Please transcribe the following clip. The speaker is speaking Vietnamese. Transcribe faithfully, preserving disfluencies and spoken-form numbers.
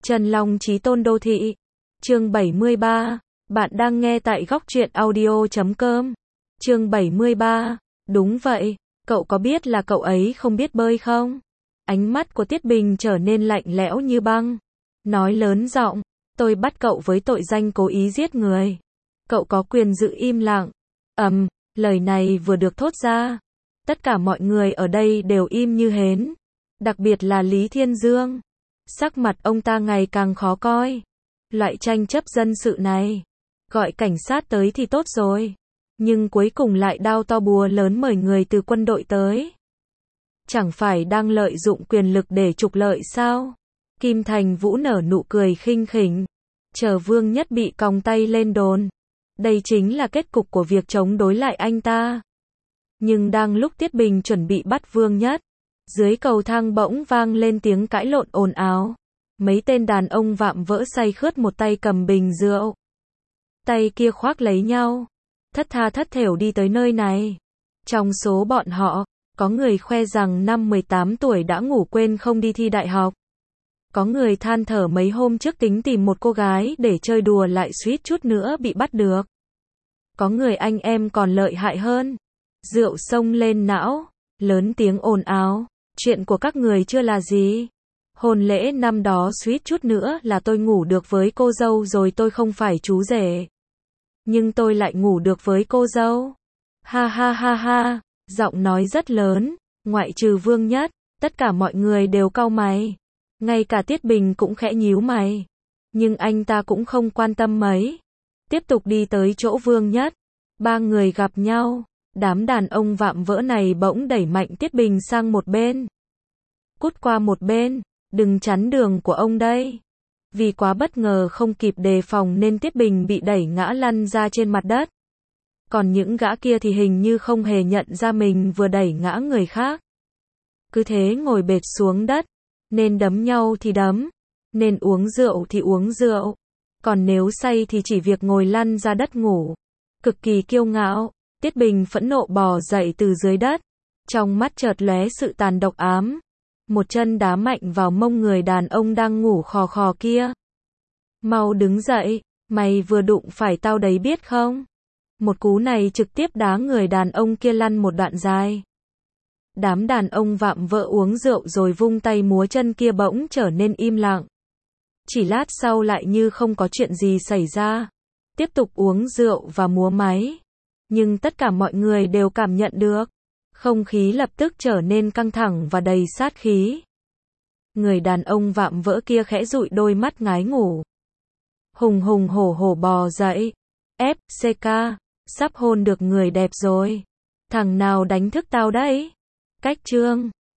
Trần Long Chí Tôn Đô Thị. Chương bảy mươi ba. Bạn đang nghe tại góc truyện audio chấm com. Chương bảy mươi ba. Đúng vậy, cậu có biết là cậu ấy không biết bơi không? Ánh mắt của Tiết Bình trở nên lạnh lẽo như băng. Nói lớn giọng, tôi bắt cậu với tội danh cố ý giết người. Cậu có quyền giữ im lặng. Ầm, lời này vừa được thốt ra. Tất cả mọi người ở đây đều im như hến. Đặc biệt là Lý Thiên Dương. Sắc mặt ông ta ngày càng khó coi. Loại tranh chấp dân sự này, gọi cảnh sát tới thì tốt rồi. Nhưng cuối cùng lại đao to búa lớn mời người từ quân đội tới. Chẳng phải đang lợi dụng quyền lực để trục lợi sao? Kim Thành Vũ nở nụ cười khinh khỉnh. Chờ Vương Nhất bị còng tay lên đồn. Đây chính là kết cục của việc chống đối lại anh ta. Nhưng đang lúc Tiết Bình chuẩn bị bắt Vương Nhất, dưới cầu thang bỗng vang lên tiếng cãi lộn ồn ào. Mấy tên đàn ông vạm vỡ say khướt, một tay cầm bình rượu, tay kia khoác lấy nhau, thất tha thất thểu đi tới nơi này. Trong số bọn họ, có người khoe rằng năm mười tám tuổi đã ngủ quên không đi thi đại học. Có người than thở mấy hôm trước tính tìm một cô gái để chơi đùa lại suýt chút nữa bị bắt được. Có người anh em còn lợi hại hơn. Rượu xông lên não, lớn tiếng ồn ào. Chuyện của các người chưa là gì. Hôn lễ năm đó suýt chút nữa là tôi ngủ được với cô dâu rồi, tôi không phải chú rể. Nhưng tôi lại ngủ được với cô dâu. Ha ha ha ha, giọng nói rất lớn, ngoại trừ Vương Nhất, tất cả mọi người đều cau mày. Ngay cả Tiết Bình cũng khẽ nhíu mày. Nhưng anh ta cũng không quan tâm mấy. Tiếp tục đi tới chỗ Vương Nhất. Ba người gặp nhau. Đám đàn ông vạm vỡ này bỗng đẩy mạnh Tiết Bình sang một bên. Cút qua một bên, đừng chắn đường của ông đây. Vì quá bất ngờ không kịp đề phòng nên Tiết Bình bị đẩy ngã lăn ra trên mặt đất. Còn những gã kia thì hình như không hề nhận ra mình vừa đẩy ngã người khác. Cứ thế ngồi bệt xuống đất. Nên đấm nhau thì đấm, nên uống rượu thì uống rượu. Còn nếu say thì chỉ việc ngồi lăn ra đất ngủ. Cực kỳ kiêu ngạo. Tiết Bình phẫn nộ bò dậy từ dưới đất. Trong mắt chợt lóe sự tàn độc ám. Một chân đá mạnh vào mông người đàn ông đang ngủ khò khò kia. Mau đứng dậy, mày vừa đụng phải tao đấy biết không? Một cú này trực tiếp đá người đàn ông kia lăn một đoạn dài. Đám đàn ông vạm vỡ uống rượu rồi vung tay múa chân kia bỗng trở nên im lặng. Chỉ lát sau lại như không có chuyện gì xảy ra. Tiếp tục uống rượu và múa máy. Nhưng tất cả mọi người đều cảm nhận được. Không khí lập tức trở nên căng thẳng và đầy sát khí. Người đàn ông vạm vỡ kia khẽ dụi đôi mắt ngái ngủ. Hùng hùng hổ hổ bò dậy. ép xê ca, sắp hôn được người đẹp rồi. Thằng nào đánh thức tao đấy? Cách chương